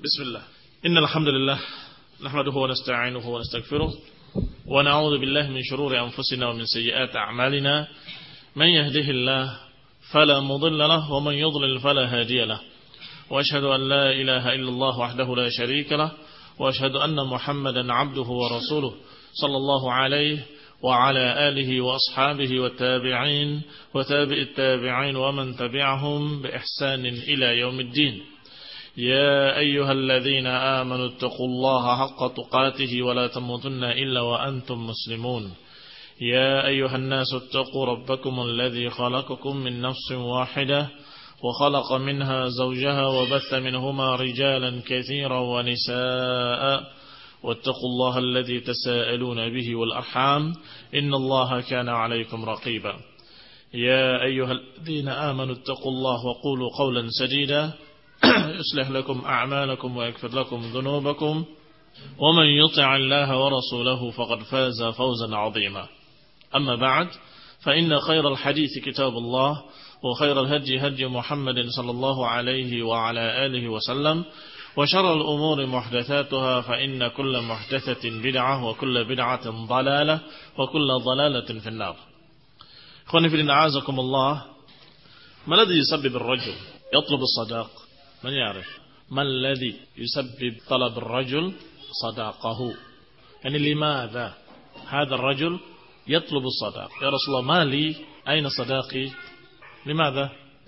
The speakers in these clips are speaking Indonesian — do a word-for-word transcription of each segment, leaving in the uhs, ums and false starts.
Bismillah. Innal hamdalillah nahmaduhu wa nasta'inuhu wa nastaghfiruh wa na'udzu billahi min shururi anfusina wa min sayyiati a'malina. Man yahdihillahu fala mudilla lahu wa man yudlil fala hadiya lahu. Wa ashhadu an la ilaha illallah wahdahu la sharika lahu wa ashhadu anna Muhammadan 'abduhu wa rasuluh sallallahu alaihi wa ala alihi wa ashabihi wa tabi'in wa tabi'it tabi'in wa man tabi'ahum bi ihsanin ila yaumiddin. يا أيها الذين آمنوا اتقوا الله حق تقاته ولا تموتن إلا وأنتم مسلمون يا أيها الناس اتقوا ربكم الذي خلقكم من نفس واحدة وخلق منها زوجها وبث منهما رجالا كثيرا ونساء واتقوا الله الذي تساءلون به والأرحام إن الله كان عليكم رقيبا يا أيها الذين آمنوا اتقوا الله وقولوا قولا سديدا يصلح لكم أعمالكم ويغفر لكم ذنوبكم ومن يطع الله ورسوله فقد فاز فوزا عظيما أما بعد فإن خير الحديث كتاب الله وخير الهدي هدي محمد صلى الله عليه وعلى آله وسلم وشر الأمور محدثاتها فإن كل محدثة بدعة وكل بدعة ضلالة وكل ضلالة في النار. إخواني في الدين أعزكم الله. ما الذي يسبب الرجل يطلب الصداق؟ من يعرف ما الذي يسبب طلب الرجل صداقه؟ يعني لماذا هذا الرجل يطلب الصداق؟ يا رسول الله ما لي، أين صداقي؟ لماذا؟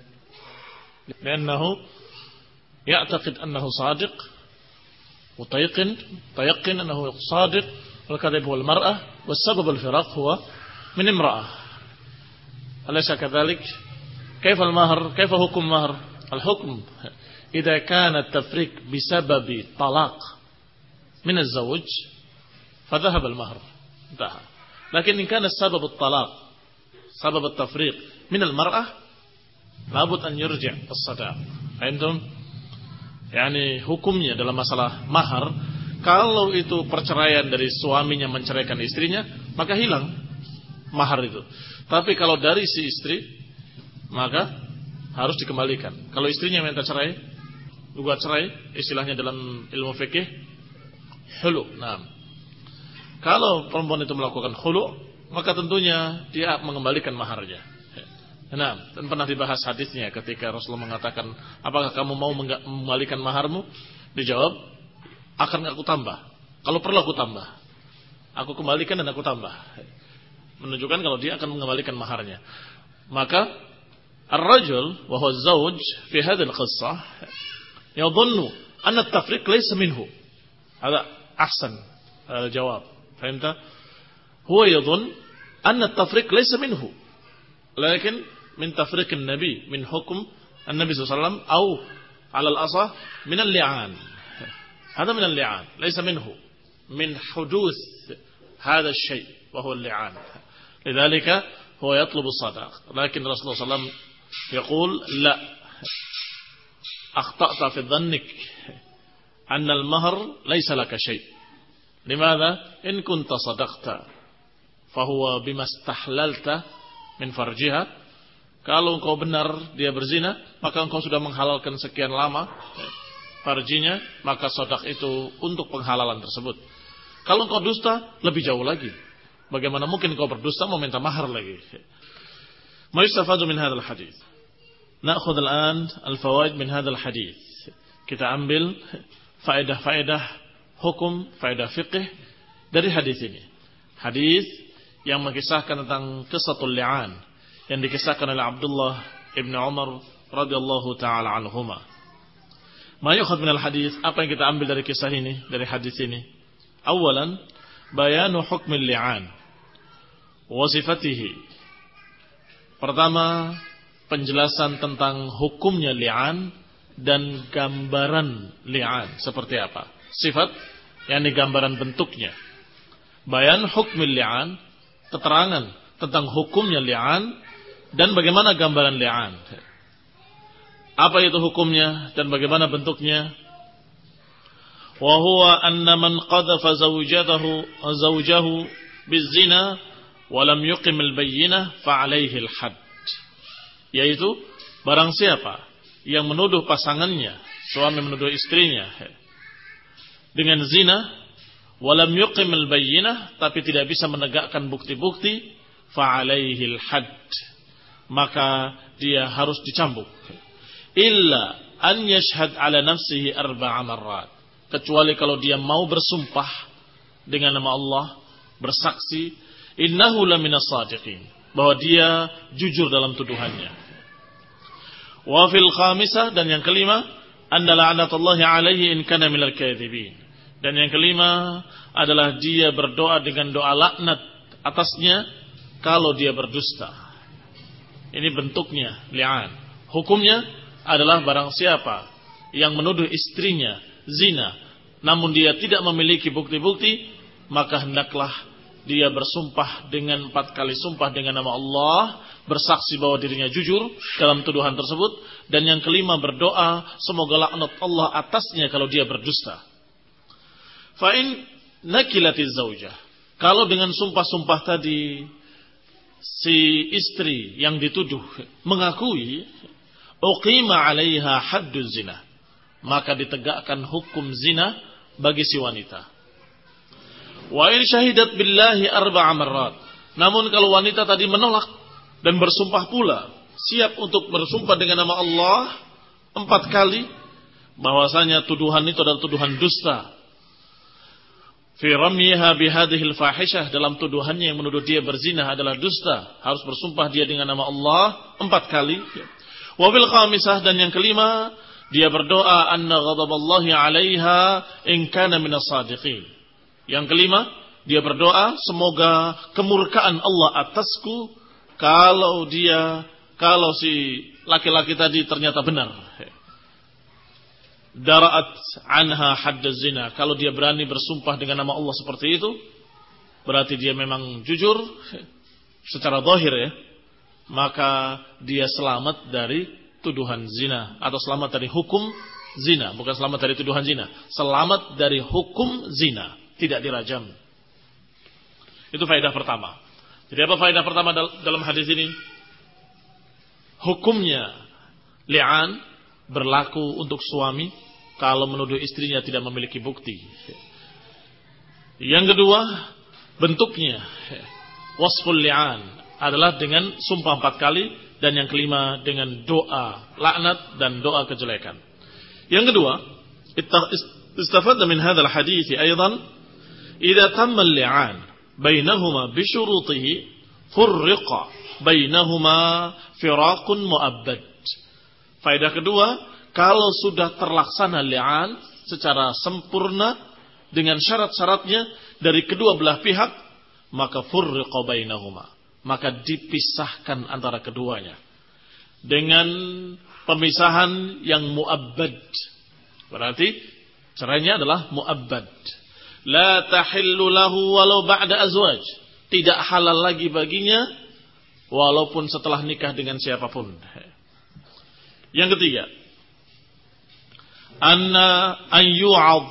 لأنه يعتقد أنه صادق وتيقن تيقن أنه صادق، والكذب هو المرأة، والسبب الفراق هو من امرأة. أليس كذلك؟ كيف المهر؟ كيف حكم مهر؟ الحكم إذا كان التفريق بسبب طلاق من الزوج فذهب المهر انتهى. لكن إن كان السبب الطلاق سبب التفريق من المرأة لابد أن يرجع الصداق. عندهم يعني hukumnya dalam masalah mahar, kalau itu perceraian dari suaminya menceraikan istrinya maka hilang mahar itu. Tapi kalau dari si istri maka harus dikembalikan. Kalau istrinya minta cerai, gugat cerai, istilahnya dalam ilmu fikih khulu. Nah, kalau perempuan itu melakukan khulu, maka tentunya dia mengembalikan maharnya. Nah, dan pernah dibahas hadisnya ketika Rasulullah mengatakan, apakah kamu mau mengembalikan maharmu? Dijawab, akan aku tambah. Kalau perlu aku tambah. Aku kembalikan dan aku tambah. Menunjukkan kalau dia akan mengembalikan maharnya. Maka الرجل وهو الزوج في هذه القصة يظن أن التفريق ليس منه. هذا أحسن الجواب. فهمت؟ هو يظن أن التفريق ليس منه، لكن من تفريق النبي، من حكم النبي صلى الله عليه وسلم، أو على الأصح من اللعان. هذا من اللعان ليس منه، من حدوث هذا الشيء وهو اللعان. لذلك هو يطلب الصداق. لكن رسول الله صلى الله عليه وسلم يقول لا، أخطأت في ظنك أن المهر ليس لك شيء. لماذا؟ إن كنت صدقت فهو بما استحللت من فرجها. Kalau engkau benar dia berzina, maka engkau sudah menghalalkan sekian lama farjinya, maka sodak itu untuk penghalalan tersebut. Kalau engkau dusta, lebih jauh lagi. Bagaimana mungkin engkau berdusta mau minta mahar lagi? ما يستفاد من هذا الحديث. نأخذ الآن الفوائد من هذا الحديث. Kita ambil faedah-faedah hukum, faedah fiqh dari hadis ini. Hadis yang mengisahkan tentang qissatul li'an yang dikisahkan oleh Abdullah ibn Umar radhiyallahu taala anhuma. Ma yukhad min al-hadis, apa yang kita ambil dari kisah ini, dari hadis ini? Awalan, bayanu hukmil li'an wa sifatihi. Pertama, penjelasan tentang hukumnya li'an dan gambaran li'an seperti apa. Sifat, yakni gambaran bentuknya. Bayan hukmil li'an, keterangan tentang hukumnya li'an dan bagaimana gambaran li'an. Apa itu hukumnya dan bagaimana bentuknya? Wa huwa anna man qadhafa zawjatahu zawjahu bizina walam yuqimil bayyinah fa'alaihi al-hadd. Yaitu barang siapa yang menuduh pasangannya, suami menuduh istrinya dengan zina, walam yuqimil bayyinah, tapi tidak bisa menegakkan bukti-bukti, fa'alaihil had, maka dia harus dicambuk. Illa an yashhad ala nafsihi arba'a marrat, kecuali kalau dia mau bersumpah dengan nama Allah, bersaksi, innahu laminas sadiqin, bahwa dia jujur dalam tuduhannya. Wa fil khamisah, dan yang kelima, anna la'natullahi alaihi in kana minal kadhibin. Dan yang kelima adalah dia berdoa dengan doa laknat atasnya kalau dia berdusta. Ini bentuknya li'an. Hukumnya adalah barang siapa yang menuduh istrinya zina, namun dia tidak memiliki bukti-bukti, maka hendaklah dia bersumpah dengan empat kali sumpah dengan nama Allah, bersaksi bahwa dirinya jujur dalam tuduhan tersebut. Dan yang kelima berdoa semoga laknat Allah atasnya kalau dia berdusta. Fa'in nakilatiz zaujah, kalau dengan sumpah-sumpah tadi si istri yang dituduh mengakui, uqima 'alaiha hadduz zina, maka ditegakkan hukum zina bagi si wanita. Wa in syahidat billahi arba'a marrat, namun kalau wanita tadi menolak dan bersumpah pula, siap untuk bersumpah dengan nama Allah empat kali, bahwasanya tuduhan itu adalah tuduhan dusta, fi ramyiha bihadhil fahishah, dalam tuduhannya yang menuduh dia berzina adalah dusta, harus bersumpah dia dengan nama Allah empat kali. Wa bil khamisah, dan yang kelima, dia berdoa anna ghadaballahi 'alaiha in kana minas sadiqin. Yang kelima, dia berdoa semoga kemurkaan Allah atasku kalau dia kalau si laki-laki tadi ternyata benar. Dara'at anha haddaz zina, kalau dia berani bersumpah dengan nama Allah seperti itu, berarti dia memang jujur secara zahir ya, maka dia selamat dari tuduhan zina, atau selamat dari hukum zina, bukan selamat dari tuduhan zina, selamat dari hukum zina, tidak dirajam. Itu faedah pertama. Jadi apa faedah pertama dalam hadis ini? Hukumnya li'an berlaku untuk suami kalau menuduh istrinya tidak memiliki bukti. Yang kedua, bentuknya wasful li'an adalah dengan sumpah empat kali, dan yang kelima dengan doa laknat dan doa kejelekan. Yang kedua, istafadna min hadzal hadits aidan idza tamma al-li'an bainahuma bi syurutihi furriqa bainahuma firaqun mu'abbad. Faedah kedua, kalau sudah terlaksana li'an secara sempurna dengan syarat-syaratnya dari kedua belah pihak, maka furriqa bainahuma, maka dipisahkan antara keduanya dengan pemisahan yang mu'abbad. Berarti cerainya adalah mu'abbad. La tahillu lahu walau ba'da azwaj, tidak halal lagi baginya walaupun setelah nikah dengan siapapun. Yang ketiga, anna an yu'ad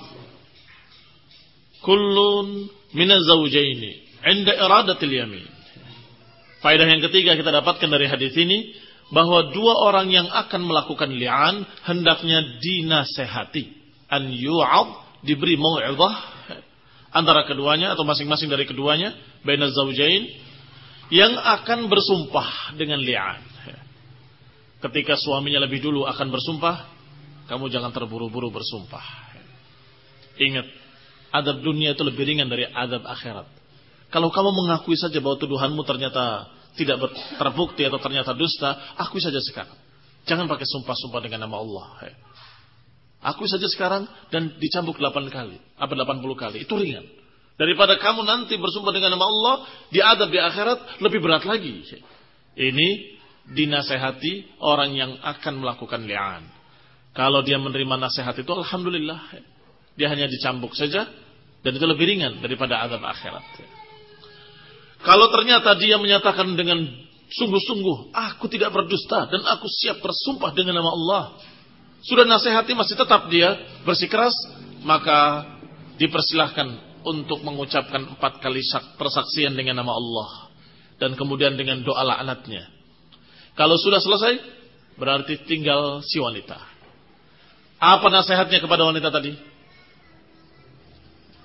kullun min az-zawjaini 'inda iradatil yamin. Faedah yang ketiga kita dapatkan dari hadis ini, bahwa dua orang yang akan melakukan li'an hendaknya dinasehati. An yu'ad, diberi mau'izah antara keduanya atau masing-masing dari keduanya, bainaz zawjain, yang akan bersumpah dengan li'an. Ketika suaminya lebih dulu akan bersumpah, kamu jangan terburu-buru bersumpah. Ingat, azab dunia itu lebih ringan dari azab akhirat. Kalau kamu mengakui saja bahwa tuduhanmu ternyata tidak terbukti atau ternyata dusta, akui saja sekarang. Jangan pakai sumpah-sumpah dengan nama Allah. Akui saja sekarang dan dicambuk delapan kali, apa delapan puluh kali. Itu ringan. Daripada kamu nanti bersumpah dengan nama Allah, diadab di akhirat lebih berat lagi. Ini dinasehati orang yang akan melakukan li'an. Kalau dia menerima nasihat itu, alhamdulillah, dia hanya dicambuk saja, dan itu lebih ringan daripada azab akhirat. Kalau ternyata dia menyatakan dengan sungguh-sungguh, aku tidak berdusta dan aku siap bersumpah dengan nama Allah, sudah nasihati masih tetap dia bersikeras, maka dipersilahkan untuk mengucapkan empat kali persaksian dengan nama Allah, dan kemudian dengan doa laknatnya. Kalau sudah selesai, berarti tinggal si wanita. Apa nasihatnya kepada wanita tadi?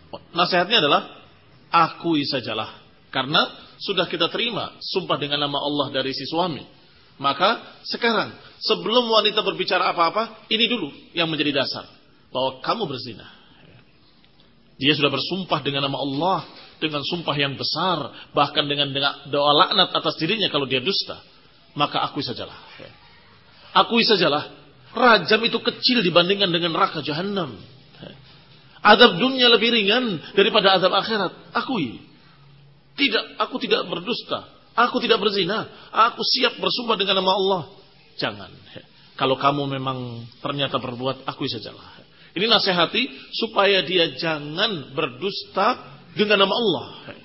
Nasihatnya adalah akui sajalah. Karena sudah kita terima sumpah dengan nama Allah dari si suami. Maka sekarang sebelum wanita berbicara apa-apa, ini dulu yang menjadi dasar. Bahwa kamu berzina. Dia sudah bersumpah dengan nama Allah. Dengan sumpah yang besar. Bahkan dengan, dengan doa laknat atas dirinya kalau dia dusta. Maka akui sajalah. Akui sajalah. Rajam itu kecil dibandingkan dengan neraka jahanam. Azab dunia lebih ringan daripada azab akhirat. Akui. Tidak, aku tidak berdusta. Aku tidak berzina. Aku siap bersumpah dengan nama Allah. Jangan. Kalau kamu memang ternyata berbuat, akui sajalah. Ini nasihati supaya dia jangan berdusta dengan nama Allah.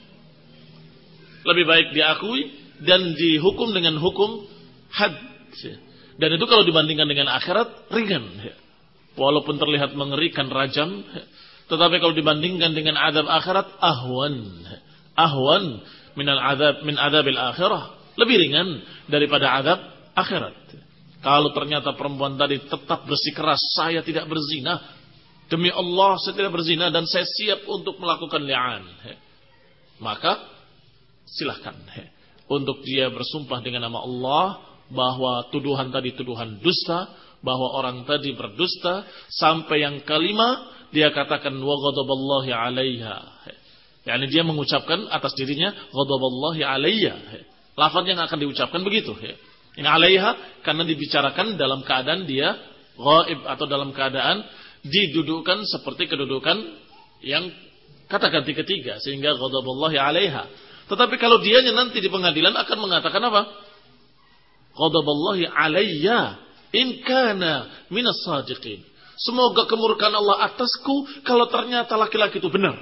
Lebih baik diakui dan dihukum dengan hukum had. Dan itu kalau dibandingkan dengan akhirat, ringan. Walaupun terlihat mengerikan rajam. Tetapi kalau dibandingkan dengan azab akhirat, ahwan. Ahwan minal azab min azabil akhirah, lebih ringan daripada azab akhirat. Kalau ternyata perempuan tadi tetap bersikeras, saya tidak berzina, demi Allah saya tidak berzina dan saya siap untuk melakukan li'an, maka silahkan untuk dia bersumpah dengan nama Allah bahwa tuduhan tadi tuduhan dusta, bahwa orang tadi berdusta, sampai yang kelima dia katakan wa ghadaballahi 'alaiha. Yani dia mengucapkan atas dirinya ghadaballahi alayya. Lafaz yang akan diucapkan begitu. Ini alaiha karena dibicarakan dalam keadaan dia ghaib atau dalam keadaan didudukkan seperti kedudukan yang kata ganti ketiga sehingga ghadaballahi alaiha. Tetapi kalau dianya nanti di pengadilan akan mengatakan apa? Ghadaballahi alayya in kana minas sadiqin. Semoga kemurkaan Allah atasku kalau ternyata laki-laki itu benar.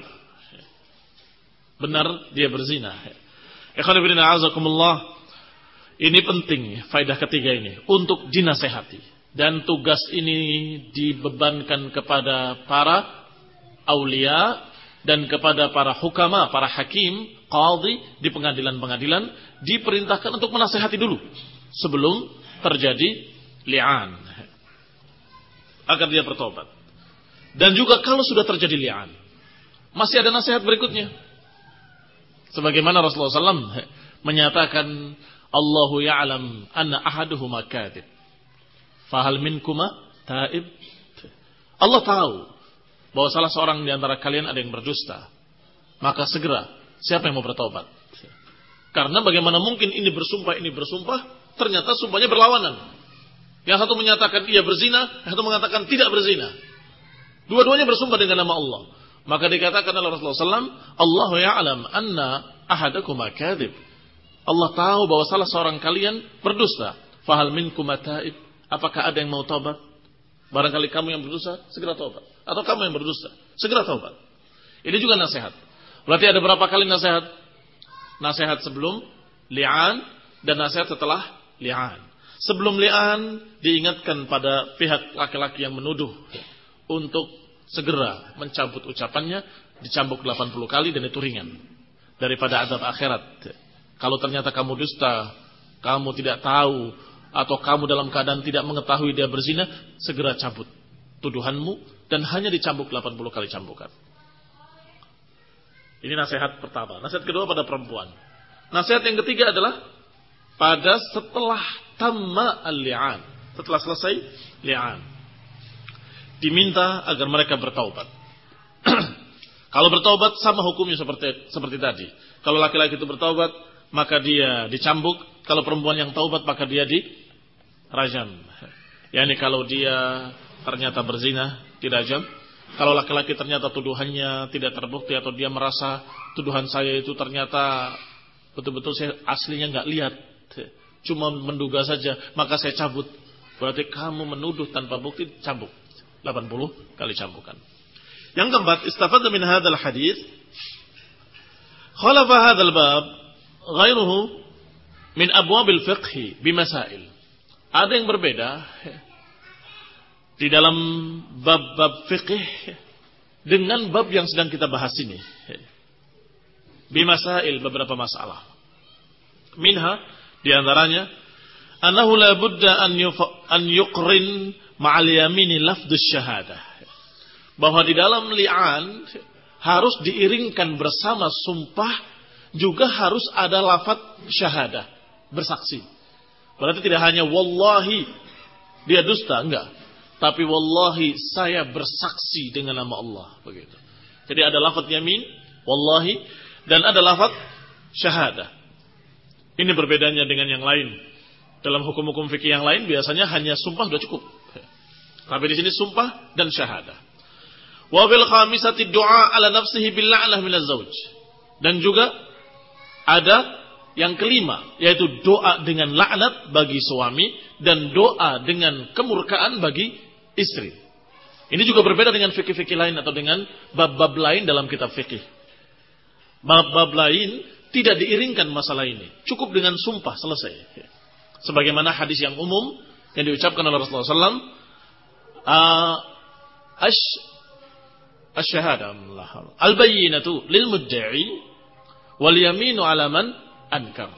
Benar dia berzina. Ikhwan fillah a'azakumullah. Ini penting faedah ketiga ini untuk dinasehati, dan tugas ini dibebankan kepada para aulia dan kepada para hukama, para hakim, qadhi di pengadilan-pengadilan diperintahkan untuk menasehati dulu sebelum terjadi li'an agar dia bertobat. Dan juga kalau sudah terjadi li'an masih ada nasihat berikutnya. Sebagaimana Rasulullah sallallahu alaihi wasallam menyatakan, Allahu ya'lam anna ahaduhuma kadhib. Fahal minkuma taib. Allah tahu bahwa salah seorang di antara kalian ada yang berdusta. Maka segera, siapa yang mau bertobat? Karena bagaimana mungkin ini bersumpah, ini bersumpah, ternyata sumpahnya berlawanan. Yang satu menyatakan ia berzina, yang satu mengatakan tidak berzina. Dua-duanya bersumpah dengan nama Allah. Maka dikatakan oleh Rasulullah sallallahu alaihi wasallam, Allahu ya'lam anna ahadakum kadzib. Allah tahu bahwa salah seorang kalian berdusta. Fahal minkum taib? Apakah ada yang mau taubat? Barangkali kamu yang berdusta, segera taubat. Atau kamu yang berdusta, segera taubat. Ini juga nasihat. Berarti ada berapa kali nasihat? Nasihat sebelum li'an dan nasihat setelah li'an. Sebelum li'an diingatkan pada pihak laki-laki yang menuduh untuk segera mencabut ucapannya, dicambuk delapan puluh kali dan itu ringan daripada azab akhirat. Kalau ternyata kamu dusta, kamu tidak tahu, atau kamu dalam keadaan tidak mengetahui dia berzina, segera cabut tuduhanmu dan hanya dicambuk delapan puluh kali cambukan. Ini nasihat pertama. Nasihat kedua pada perempuan. Nasihat yang ketiga adalah pada setelah tamma al-li'an, setelah selesai li'an, diminta agar mereka bertaubat. Kalau bertaubat sama hukumnya seperti seperti tadi. Kalau laki-laki itu bertaubat, maka dia dicambuk. Kalau perempuan yang taubat, maka dia dirajam. Yani kalau dia ternyata berzina, dirajam. Kalau laki-laki ternyata tuduhannya tidak terbukti atau dia merasa tuduhan saya itu ternyata betul-betul saya aslinya nggak lihat, cuma menduga saja, maka saya cabut. Berarti kamu menuduh tanpa bukti, cambuk. delapan puluh kali cambukan. Yang keempat, istafadna min hadzal hadits khalafa hadzal bab ghairuhu min abwabil fiqh bimasail. Ada yang berbeda di dalam bab-bab fikih dengan bab yang sedang kita bahas ini. Bimasail, beberapa masalah. Minha, di antaranya annahu la budda an an yuqrin ma'al yamini lafdus syahadah. Bahwa di dalam li'an harus diiringkan bersama sumpah, juga harus ada lafaz syahadah, bersaksi. Berarti tidak hanya wallahi dia dusta, enggak. Tapi wallahi saya bersaksi dengan nama Allah, begitu. Jadi ada lafaz yamin, wallahi, dan ada lafaz syahadah. Ini berbedanya dengan yang lain. Dalam hukum-hukum fikih yang lain biasanya hanya sumpah sudah cukup. Tapi di sini sumpah dan syahadah. Wa fil khamisati du'a ala nafsihi bil la'nah min az-zawj. Dan juga ada yang kelima, yaitu doa dengan laknat bagi suami dan doa dengan kemurkaan bagi istri. Ini juga berbeda dengan fikih-fikih lain atau dengan bab-bab lain dalam kitab fikih. Bab-bab lain tidak diiringkan masalah ini. Cukup dengan sumpah, selesai. Sebagaimana hadis yang umum yang diucapkan oleh Rasulullah sallallahu alaihi wasallam, ash asyhadu al-bayyinatu lil mudda'i wal yaminu 'ala man ankar.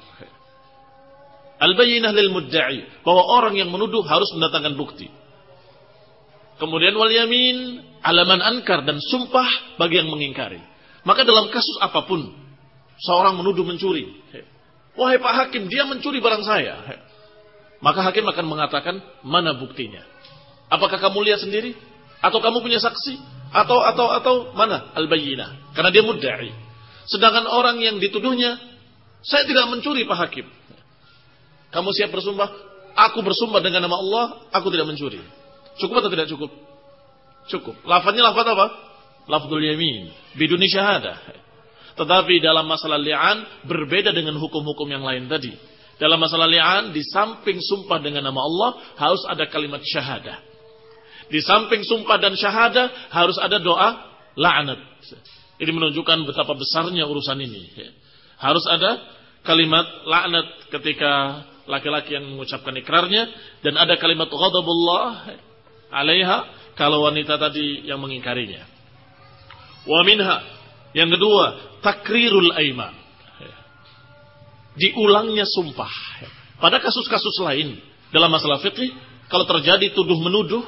Al-bayyinah lil mudda'i, bahwa orang yang menuduh harus mendatangkan bukti. Kemudian wal yamin 'ala man ankar, dan sumpah bagi yang mengingkari. Maka dalam kasus apapun, seorang menuduh mencuri, wahai Pak Hakim, dia mencuri barang saya. Maka hakim akan mengatakan, mana buktinya? Apakah kamu lihat sendiri? Atau kamu punya saksi? Atau atau atau mana? Al-bayyinah. Karena dia mudda'i. Sedangkan orang yang dituduhnya, saya tidak mencuri Pak Hakim. Kamu siap bersumpah? Aku bersumpah dengan nama Allah, aku tidak mencuri. Cukup atau tidak cukup? Cukup. Lafadznya lafadz apa? Lafdzul yamin. Biduni syahadah. Tetapi dalam masalah li'an berbeda dengan hukum-hukum yang lain tadi. Dalam masalah li'an, di samping sumpah dengan nama Allah, harus ada kalimat syahadah. Di samping sumpah dan syahadah, harus ada doa la'nat. Ini menunjukkan betapa besarnya urusan ini. Harus ada kalimat la'nat ketika laki-laki yang mengucapkan ikrarnya, dan ada kalimat ghadabullah alaiha kalau wanita tadi yang mengingkarinya. Wa minha, yang kedua, takrirul aiman. Diulangnya sumpah. Pada kasus-kasus lain dalam masalah fikih, kalau terjadi tuduh menuduh,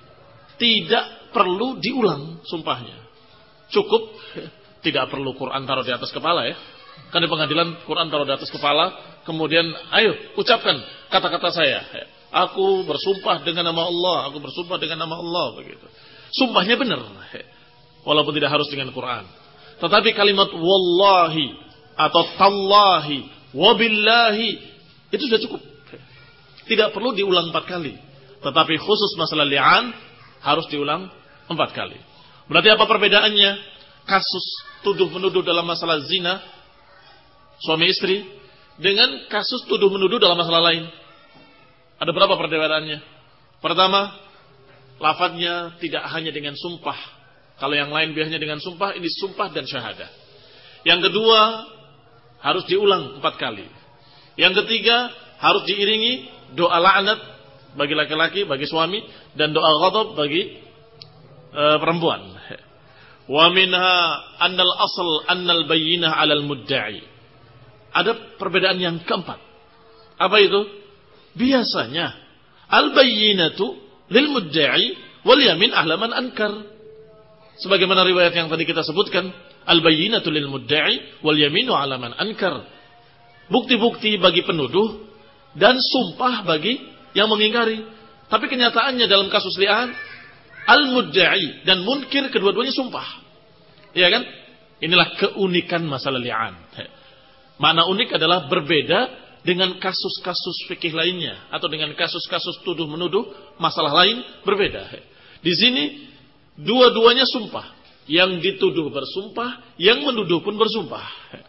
tidak perlu diulang sumpahnya. Cukup, tidak perlu Quran taruh di atas kepala ya. Kan di pengadilan Quran taruh di atas kepala, kemudian ayo ucapkan kata-kata saya. Aku bersumpah dengan nama Allah, aku bersumpah dengan nama Allah, begitu. Sumpahnya benar, walaupun tidak harus dengan Quran. Tetapi kalimat wallahi atau tallahi wabillahi itu sudah cukup. Tidak perlu diulang empat kali. Tetapi khusus masalah li'an harus diulang empat kali. Berarti apa perbedaannya? Kasus tuduh menuduh dalam masalah zina suami istri dengan kasus tuduh menuduh dalam masalah lain. Ada berapa perbedaannya? Pertama, lafadznya tidak hanya dengan sumpah. Kalau yang lain biasanya dengan sumpah, ini sumpah dan syahadah. Yang kedua, harus diulang empat kali. Yang ketiga, harus diiringi doa la'nat bagi laki-laki, bagi suami, dan doa ghadab bagi e, perempuan. Wa minha annal asl annal bayyinah 'alal mudda'i. Ada perbedaan yang keempat. Apa itu? Biasanya al-bayyinatu lil mudda'i wal yamin ahla man ankar. Sebagaimana riwayat yang tadi kita sebutkan, al-bayyinatu lil mudda'i wal yaminu 'ala man ankar. Bukti-bukti bagi penuduh dan sumpah bagi yang mengingkari. Tapi kenyataannya dalam kasus li'an, al-mudda'i dan munkir kedua-duanya sumpah. Iya kan? Inilah keunikan masalah li'an. Makna unik adalah berbeda dengan kasus-kasus fikih lainnya atau dengan kasus-kasus tuduh menuduh masalah lain berbeda. Di sini dua-duanya sumpah. Yang dituduh bersumpah, yang menuduh pun bersumpah.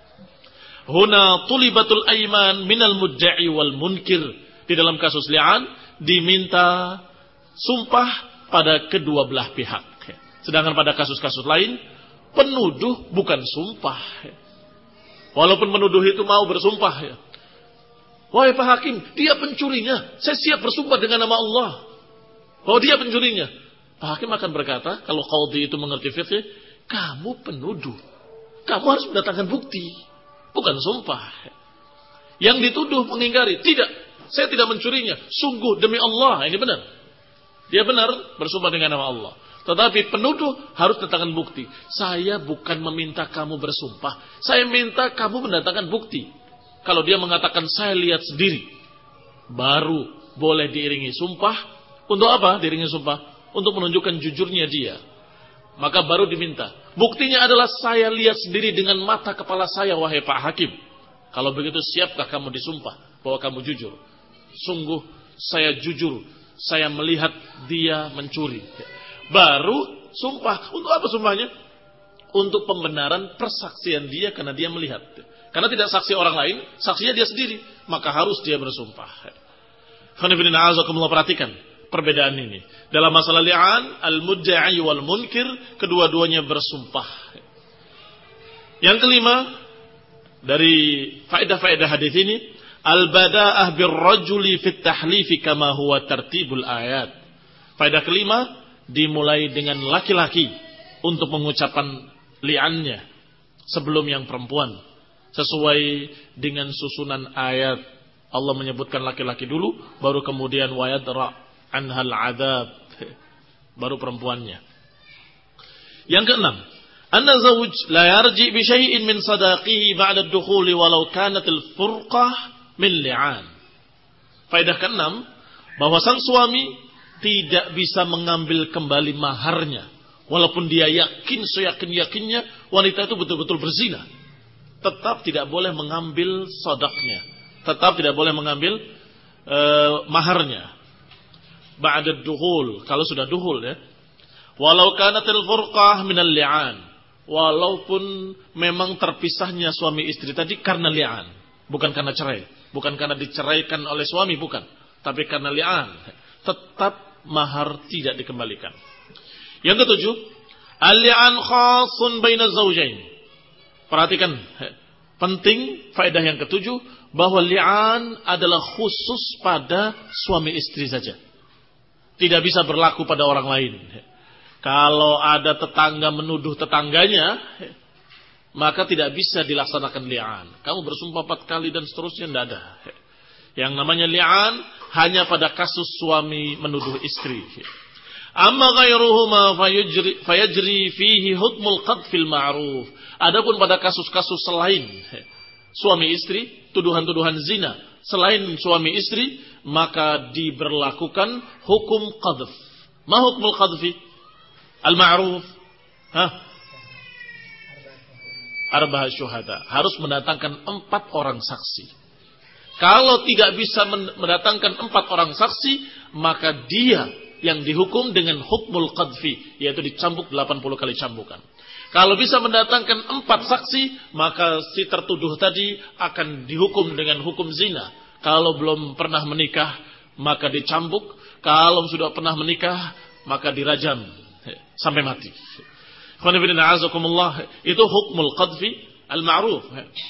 Huna tulibatul aiman minal mudda'i wal munkir. Di dalam kasus li'an diminta sumpah pada kedua belah pihak. Sedangkan pada kasus-kasus lain penuduh bukan sumpah. Walaupun menuduh itu mau bersumpah ya. Wahai Pak Hakim, dia pencurinya. Saya siap bersumpah dengan nama Allah bahwa dia pencurinya. Pak Hakim akan berkata, kalau qadhi itu mengerti fikih, kamu penuduh. Kamu harus mendatangkan bukti, bukan sumpah. Yang dituduh mengingkari, tidak, saya tidak mencurinya. Sungguh demi Allah, ini benar. Dia benar bersumpah dengan nama Allah. Tetapi penuduh harus datangkan bukti. Saya bukan meminta kamu bersumpah. Saya minta kamu mendatangkan bukti. Kalau dia mengatakan saya lihat sendiri, baru boleh diiringi sumpah. Untuk apa diiringi sumpah? Untuk menunjukkan jujurnya dia. Maka baru diminta. Buktinya adalah saya lihat sendiri dengan mata kepala saya, wahai Pak Hakim. Kalau begitu siapkah kamu disumpah bahwa kamu jujur? Sungguh saya jujur. Saya melihat dia mencuri. Baru sumpah. Untuk apa sumpahnya? Untuk pembenaran persaksian dia karena dia melihat. Karena tidak saksi orang lain, saksinya dia sendiri. Maka harus dia bersumpah. Perhatikan perbedaan ini. Dalam masalah li'an, al-mudda'i wal munkir, kedua-duanya bersumpah. Yang kelima, dari faedah-faedah hadis ini, al-bada'ah bir-rajuli fit tahlifi kama huwa tartibul ayat. Faedah kelima, dimulai dengan laki-laki untuk mengucapkan li'annya sebelum yang perempuan. Sesuai dengan susunan ayat. Allah menyebutkan laki-laki dulu, baru kemudian wa yadra anhal adab, baru perempuannya. Yang keenam, anna zawj la yarji bi syai'in min sadaqihi ba'da ad-dukhul walau kanat al-furqah min li'an. Faedah keenam, bahwa sang suami tidak bisa mengambil kembali maharnya walaupun dia yakin seyakin-yakinnya wanita itu betul-betul berzina. Tetap tidak boleh mengambil sodaknya, tetap tidak boleh mengambil uh, maharnya ba'da dukhul, kalau sudah dukhul ya. Walau kanatil furqah minal li'an, walaupun memang terpisahnya suami istri tadi karena li'an, bukan karena cerai, bukan karena diceraikan oleh suami, bukan, tapi karena li'an, tetap mahar tidak dikembalikan. Yang ketujuh, al-li'an khasun baina zawjain. Perhatikan, penting faedah yang ketujuh, bahwa li'an adalah khusus pada suami istri saja. Tidak bisa berlaku pada orang lain. Kalau ada tetangga menuduh tetangganya, maka tidak bisa dilaksanakan li'an. Kamu bersumpah empat kali dan seterusnya, tidak ada. Yang namanya li'an hanya pada kasus suami menuduh istri. Amma ghairuhuma fayajri, fayajri fihi hukmul qadfil ma'ruf. Adapun pada kasus-kasus selain suami istri, tuduhan-tuduhan zina selain suami istri, maka diberlakukan hukum qadf. Ma hukmul qadfi? Al-ma'ruf. Hah? Arba'a syuhada. Harus mendatangkan empat orang saksi. Kalau tidak bisa mendatangkan empat orang saksi, maka dia yang dihukum dengan hukmul qadfi, yaitu dicambuk delapan puluh kali cambukan. Kalau bisa mendatangkan empat saksi, maka si tertuduh tadi akan dihukum dengan hukum zina. Kalau belum pernah menikah, maka dicambuk. Kalau sudah pernah menikah, maka dirajam sampai mati. Itu hukmul qadfi al-ma'ruf.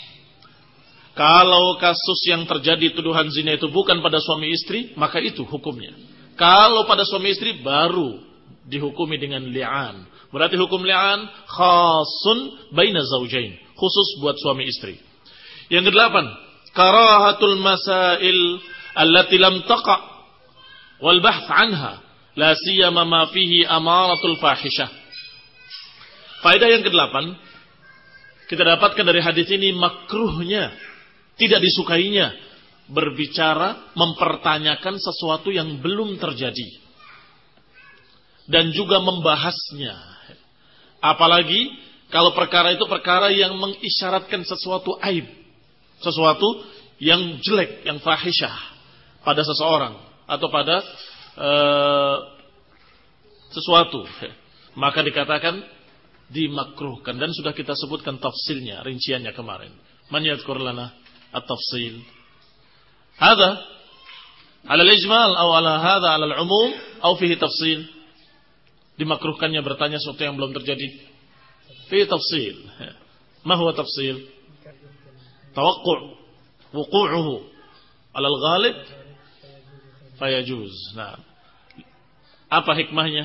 Kalau kasus yang terjadi tuduhan zina itu bukan pada suami istri, maka itu hukumnya. Kalau pada suami istri baru dihukumi dengan li'an. Berarti hukum li'an khasun baina zawjain, khusus buat suami istri. Yang kedelapan, karahatul masail allati lam taqa wal bahth anha, la siyama ma fihi amaratul fahishah. Faedah yang kedelapan, kita dapatkan dari hadis ini makruhnya, tidak disukainya berbicara, mempertanyakan sesuatu yang belum terjadi. Dan juga membahasnya. Apalagi kalau perkara itu perkara yang mengisyaratkan sesuatu aib. Sesuatu yang jelek, yang fahishah pada seseorang. Atau pada uh, sesuatu. Maka dikatakan dimakruhkan. Dan sudah kita sebutkan tafsilnya, rinciannya kemarin. Man yadhkur lana at-tafsil. Hada ala al-ijmal atau ala hada ala al-umum atau fihi tafsil. Dimakruhkannya bertanya sesuatu yang belum terjadi. Fihi tafsil. Ma huwa tafsil? Tawaqqu'u wuqu'uhu ala al-ghalib fayajuz. Nah, apa hikmahnya?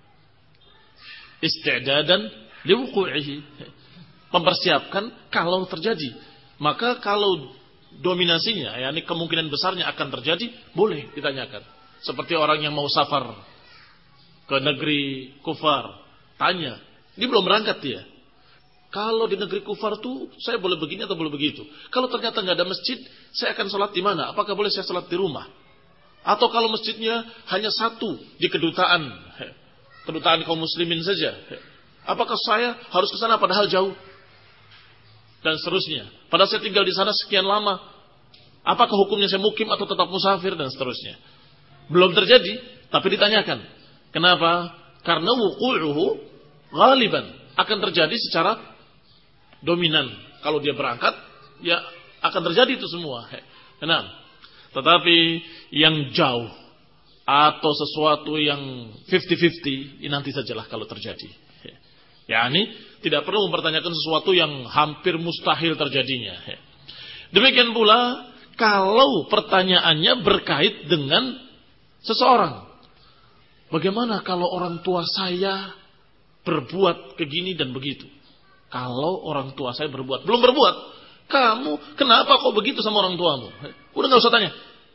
Isti'dadan liwuqu'ihi. Mempersiapkan kalau terjadi. Maka kalau dominasinya, yakni kemungkinan besarnya akan terjadi, boleh ditanyakan. Seperti orang yang mau safar, ke negeri kufar. Tanya, ini belum berangkat dia. Kalau di negeri kufar tuh saya boleh begini atau boleh begitu. Kalau ternyata nggak ada masjid, saya akan sholat di mana? Apakah boleh saya sholat di rumah? Atau kalau masjidnya hanya satu di kedutaan, kedutaan kaum muslimin saja, apakah saya harus ke sana padahal jauh? Dan seterusnya. Padahal saya tinggal di sana sekian lama. Apakah hukumnya saya mukim atau tetap musafir dan seterusnya? Belum terjadi, tapi ditanyakan. Kenapa? Karena wuqu'uhu ghaliban, akan terjadi secara dominan. Kalau dia berangkat, ya akan terjadi itu semua. Nah, tetapi yang jauh atau sesuatu yang lima puluh lima puluh, ini nanti sajalah kalau terjadi. Ya, ini tidak perlu mempertanyakan sesuatu yang hampir mustahil terjadinya. Demikian pula kalau pertanyaannya berkait dengan seseorang. Bagaimana kalau orang tua saya berbuat begini dan begitu? Kalau orang tua saya berbuat, belum berbuat, kamu kenapa kok begitu sama orang tuamu? Udah nggak usah tanya.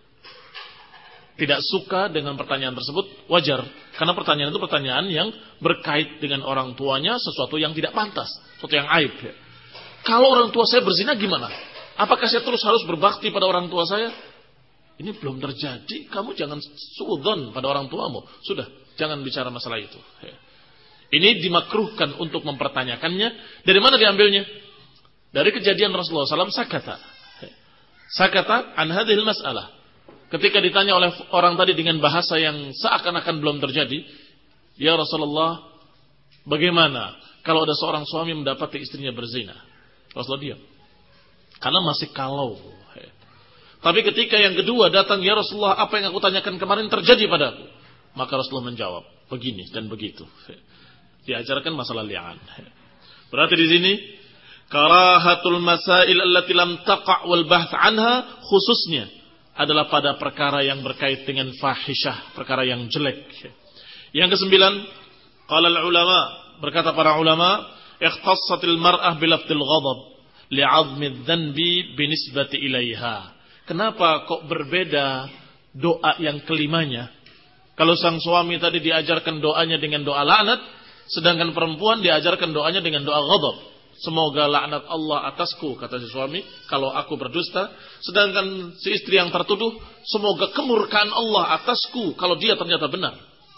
Tidak suka dengan pertanyaan tersebut, wajar. Karena pertanyaan itu pertanyaan yang berkait dengan orang tuanya, sesuatu yang tidak pantas, sesuatu yang aib. Kalau orang tua saya berzina gimana? Apakah saya terus harus berbakti pada orang tua saya? Ini belum terjadi, kamu jangan suudzon pada orang tuamu. Sudah, jangan bicara masalah itu. Ini dimakruhkan untuk mempertanyakannya. Dari mana diambilnya? Dari kejadian Rasulullah shallallahu alaihi wasallam sakata. Sakata an hadhil mas'alah. Ketika ditanya oleh orang tadi dengan bahasa yang seakan-akan belum terjadi. Ya Rasulullah, bagaimana kalau ada seorang suami mendapati istrinya berzina? Rasulullah diam. Karena masih kalau. Tapi ketika yang kedua datang, ya Rasulullah, apa yang aku tanyakan kemarin terjadi padaku. Maka Rasulullah menjawab, begini dan begitu. Diajarkan masalah li'an. Berarti di sini karahatul masail allati lam taqa' wal bahth anha, khususnya adalah pada perkara yang berkait dengan fahisyah, perkara yang jelek. Yang kesembilan, qala al ulama, berkata para ulama, ikhtassatil mar'ah bi lafdil ghadab li'azmi adh-dhanbi binisbati ilaiha. Kenapa kok berbeda doa yang kelimanya? Kalau sang suami tadi diajarkan doanya dengan doa laknat, sedangkan perempuan diajarkan doanya dengan doa ghadab. Semoga laknat Allah atasku, kata si suami, kalau aku berdusta. Sedangkan si istri yang tertuduh, semoga kemurkaan Allah atasku, kalau dia ternyata benar.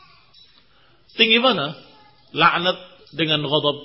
Tinggi mana? Laknat dengan ghadab.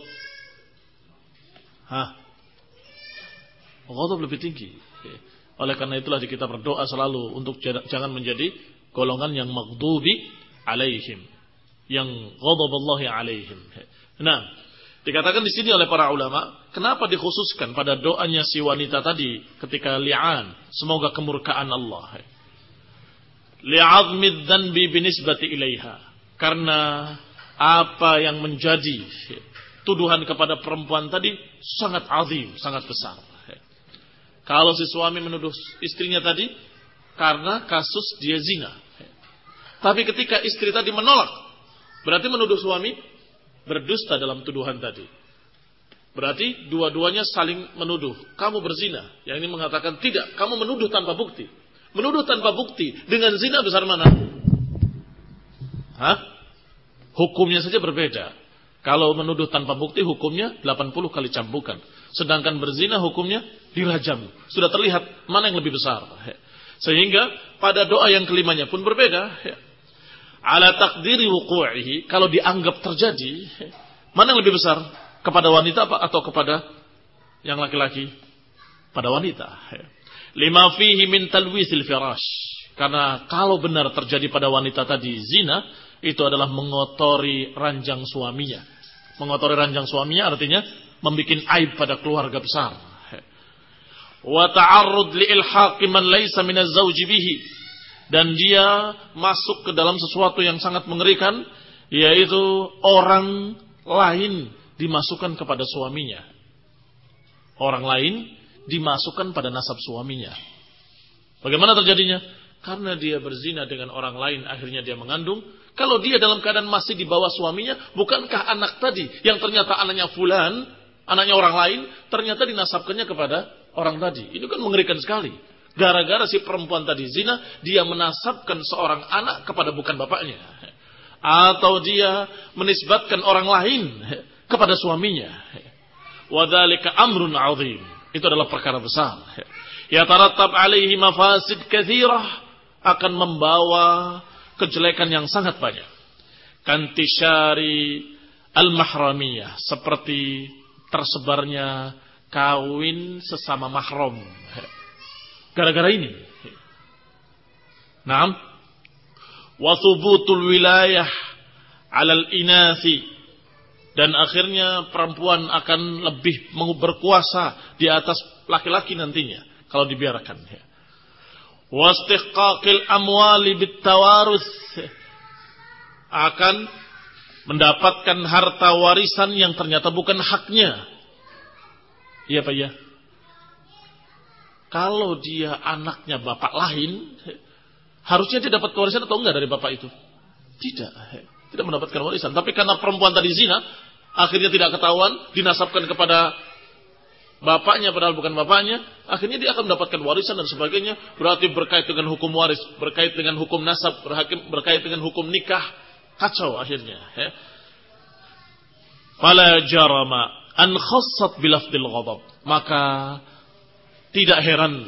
Hah? Ghadab lebih tinggi. Oleh karena itulah kita berdoa selalu untuk jangan menjadi golongan yang maghdubi alaihim, yang ghadaballahi alaihim. Nah, dikatakan di sini oleh para ulama, kenapa dikhususkan pada doanya si wanita tadi ketika li'an, semoga kemurkaan Allah. Li'azmid dzanbi binisbati ilaiha. Karena apa yang menjadi tuduhan kepada perempuan tadi sangat azim, sangat besar. Kalau si suami menuduh istrinya tadi karena kasus dia zina. Tapi ketika istri tadi menolak, berarti menuduh suami berdusta dalam tuduhan tadi. Berarti dua-duanya saling menuduh. Kamu berzina. Yang ini mengatakan tidak, kamu menuduh tanpa bukti. Menuduh tanpa bukti dengan zina besar mana? Hah? Hukumnya saja berbeda. Kalau menuduh tanpa bukti hukumnya delapan puluh kali cambukan. Sedangkan berzina hukumnya dirajam. Sudah terlihat mana yang lebih besar. Sehingga pada doa yang kelimanya pun berbeda. Ala takdiri wuqu'ihi, kalau dianggap terjadi, mana yang lebih besar? Kepada wanita atau kepada yang laki-laki? Pada wanita. Lima fihi min talwisil firash. Karena kalau benar terjadi pada wanita tadi zina, itu adalah mengotori ranjang suaminya. Mengotori ranjang suaminya artinya membikin aib pada keluarga besar. Wa ta'arrud li ilhaqi man laysa min az-zawji bihi, dan dia masuk ke dalam sesuatu yang sangat mengerikan, yaitu orang lain dimasukkan kepada suaminya. Orang lain dimasukkan pada nasab suaminya. Bagaimana terjadinya? Karena dia berzina dengan orang lain, akhirnya dia mengandung. Kalau dia dalam keadaan masih di bawah suaminya, bukankah anak tadi yang ternyata anaknya fulan, anaknya orang lain, ternyata dinasabkannya kepada orang tadi. Itu kan mengerikan sekali. Gara-gara si perempuan tadi zina, dia menasabkan seorang anak kepada bukan bapaknya. atau dia menisbatkan orang lain kepada suaminya. Wa dzalika amrun 'adzim. Itu adalah perkara besar. Ya tarattab alaihi mafasid katsirah, akan membawa kejelekan yang sangat banyak. Kantishari al-mahramiyah, seperti tersebarnya kawin sesama mahram. Gara-gara ini. Naam. Wa thubutul wilayah 'alal inathi, dan akhirnya perempuan akan lebih berkuasa di atas laki-laki nantinya kalau dibiarkan. Wastiqaqil amwali bitawarus, akan mendapatkan harta warisan yang ternyata bukan haknya. Iya Pak ya. Kalau dia anaknya bapak lain, harusnya dia dapat warisan atau enggak dari bapak itu? Tidak. Tidak mendapatkan warisan. Tapi karena perempuan tadi zina, akhirnya tidak ketahuan, dinasabkan kepada bapaknya padahal bukan bapaknya, akhirnya dia akan mendapatkan warisan dan sebagainya. Berarti berkait dengan hukum waris, berkait dengan hukum nasab, berkait dengan hukum nikah. Kacau akhirnya. Fala jarama an khassat bilafdil ghadab. Maka tidak heran,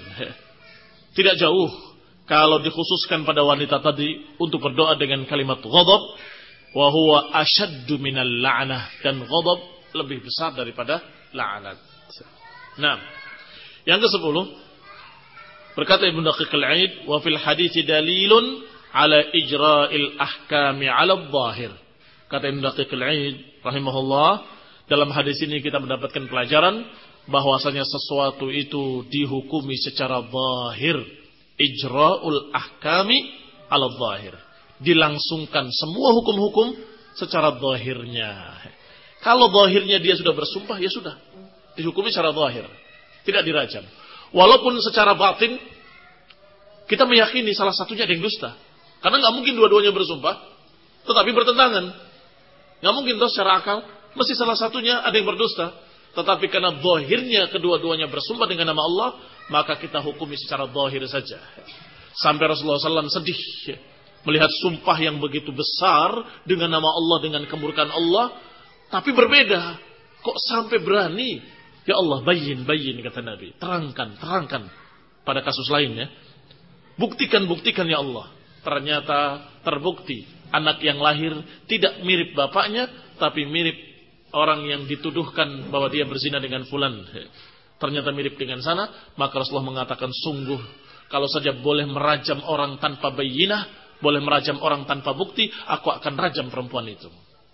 tidak jauh kalau dikhususkan pada wanita tadi untuk berdoa dengan kalimat ghadab. Wa huwa ashaddu minal la'nah, dan ghadab lebih besar daripada la'nat. Nah, yang kesepuluh berkata Ibnu Daqiq al-Aid, wa fil hadits dalilun ala ijra'il ahkami 'ala adh-dhahir. Kata Ibnu Daqiq al-Aid rahimahullah, dalam hadis ini kita mendapatkan pelajaran bahwasanya sesuatu itu dihukumi secara zahir, ijra'ul ahkami 'ala adh-dhahir. Dilangsungkan semua hukum-hukum secara zahirnya. Kalau zahirnya dia sudah bersumpah, ya sudah. Dihukumi secara zahir. Tidak dirajam. Walaupun secara batin, kita meyakini salah satunya ada yang dusta. Karena nggak mungkin dua-duanya bersumpah, tetapi bertentangan. Nggak mungkin toh secara akal, mesti salah satunya ada yang berdusta. Tetapi karena zahirnya kedua-duanya bersumpah dengan nama Allah, maka kita hukumi secara zahir saja. Sampai Rasulullah shallallahu alaihi wasallam sedih melihat sumpah yang begitu besar dengan nama Allah, dengan kemurkaan Allah, tapi berbeda. Kok sampai berani? Ya Allah, bayin, bayin, kata Nabi. Terangkan, terangkan. Pada kasus lainnya, buktikan, buktikan ya Allah. Ternyata terbukti anak yang lahir tidak mirip bapaknya, tapi mirip orang yang dituduhkan bahwa dia berzina dengan fulan. Ternyata mirip dengan sana. Maka Rasulullah mengatakan, sungguh kalau saja boleh merajam orang tanpa bayinah, boleh merajam orang tanpa bukti, aku akan rajam perempuan itu.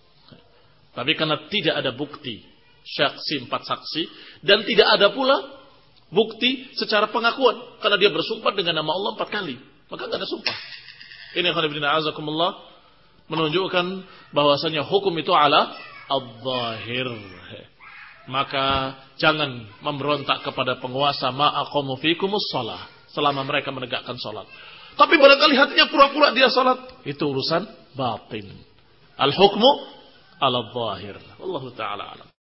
Tapi karena tidak ada bukti, saksi empat saksi, dan tidak ada pula bukti secara pengakuan, karena dia bersumpah dengan nama Allah empat kali, maka tidak ada sumpah. Ini khonibina azakumullah menunjukkan bahwasanya hukum itu ala al-zahir. Maka jangan memberontak kepada penguasa ma'aqamu fikumus shalah, selama mereka menegakkan salat. Tapi barangkali hatinya pura-pura dia salat, itu urusan batin. Al-hukmu ala zahir. Wallahu ta'ala alam.